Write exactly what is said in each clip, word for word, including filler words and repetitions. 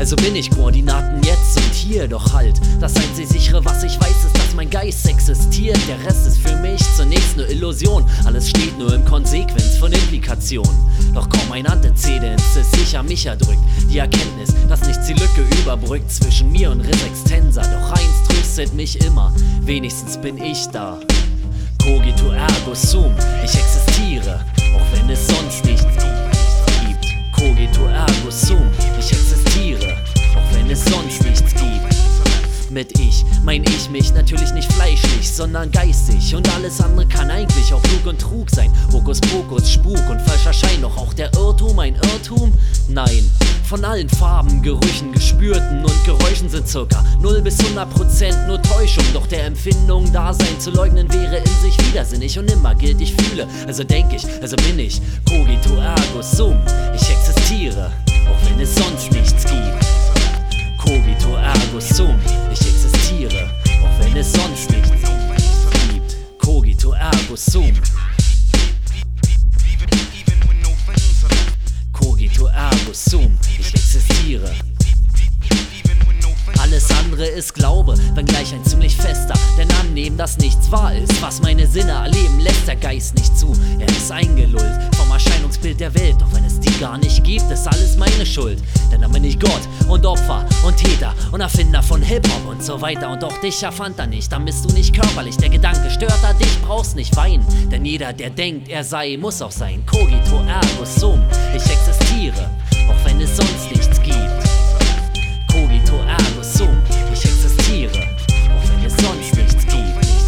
Also bin ich Koordinaten jetzt und hier, doch halt. Das einzig sichere, was ich weiß, ist, dass mein Geist existiert. Der Rest ist für mich zunächst nur Illusion. Alles steht nur in Konsequenz von Implikationen. Doch kaum ein Antezedens ist sicher mich erdrückt. Die Erkenntnis, dass nichts die Lücke überbrückt zwischen mir und Res Extensa. Doch eins tröstet mich immer, wenigstens bin ich da. Cogito ergo sum, ich existiere, auch wenn es sonst nichts gibt. Cogito ergo sum, ich existiere, auch wenn es sonst nichts gibt. Mit ich mein ich mich natürlich nicht fleischlich, sondern geistig. Und alles andere kann eigentlich auch Lug und Trug sein. Hokuspokus, Spuk und falscher Schein. Doch auch der Irrtum ein Irrtum? Nein. Von allen Farben, Gerüchen, Gespürten und Geräuschen sind circa null bis hundert Prozent nur Täuschung. Doch der Empfindung Dasein zu leugnen wäre in sich widersinnig. Und immer gilt, ich fühle, also denk ich, also bin ich. Cogito ergo sum, ich existiere, auch wenn es sonst nichts gibt. Cogito ergo sum, ich existiere, auch wenn es sonst nichts gibt. Cogito ergo sum. Cogito ergo sum, ich existiere. Alles andere ist Glaube, wenngleich ein ziemlich fester. Denn annehmen, dass nichts wahr ist, was meine Sinne erleben, lässt der Geist nicht zu. Er ist eingelullt vom Erscheinungsbild der Welt. Doch wenn es die gar nicht gibt, ist alles meine Schuld. Denn dann bin ich Gott und Opfer und Täter und Erfinder von Hip-Hop und so weiter. Und auch dich erfand er nicht, dann bist du nicht körperlich. Der Gedanke stört er, dich brauchst nicht weinen. Denn jeder, der denkt, er sei, muss auch sein. Cogito ergo sum, ich existiere, auch wenn es sonst nichts gibt. Cogito ergo sum, ich existiere, auch wenn es sonst nichts gibt.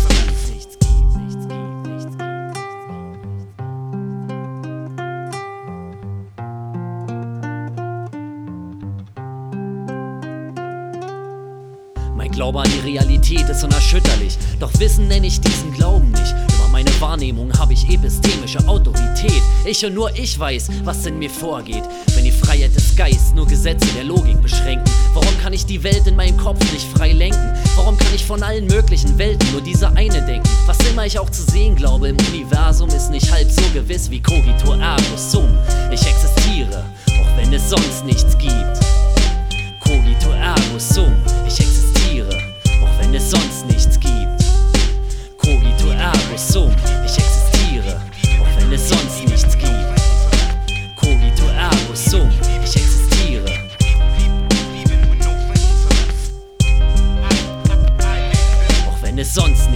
Mein Glaube an die Realität ist unerschütterlich, doch Wissen nenne ich diesen Glauben nicht. Über meine Wahrnehmung habe ich epistemische Autorität. Ich und nur ich weiß, was in mir vorgeht. Wenn die Freiheit des Geistes nur Gesetze der Logik beschränken, warum kann ich die Welt in meinem Kopf nicht frei lenken? Warum kann ich von allen möglichen Welten nur diese eine denken? Was immer ich auch zu sehen glaube im Universum, ist nicht halb so gewiss wie Cogito ergo sum. Ich existiere, auch wenn es sonst nichts gibt. Cogito ergo sum, ich existiere, auch wenn es sonst nichts gibt. Cogito ergo sum, ich existiere, auch wenn es sonst nichts gibt. Cogito ergo sum, ich existiere. Auch wenn es sonst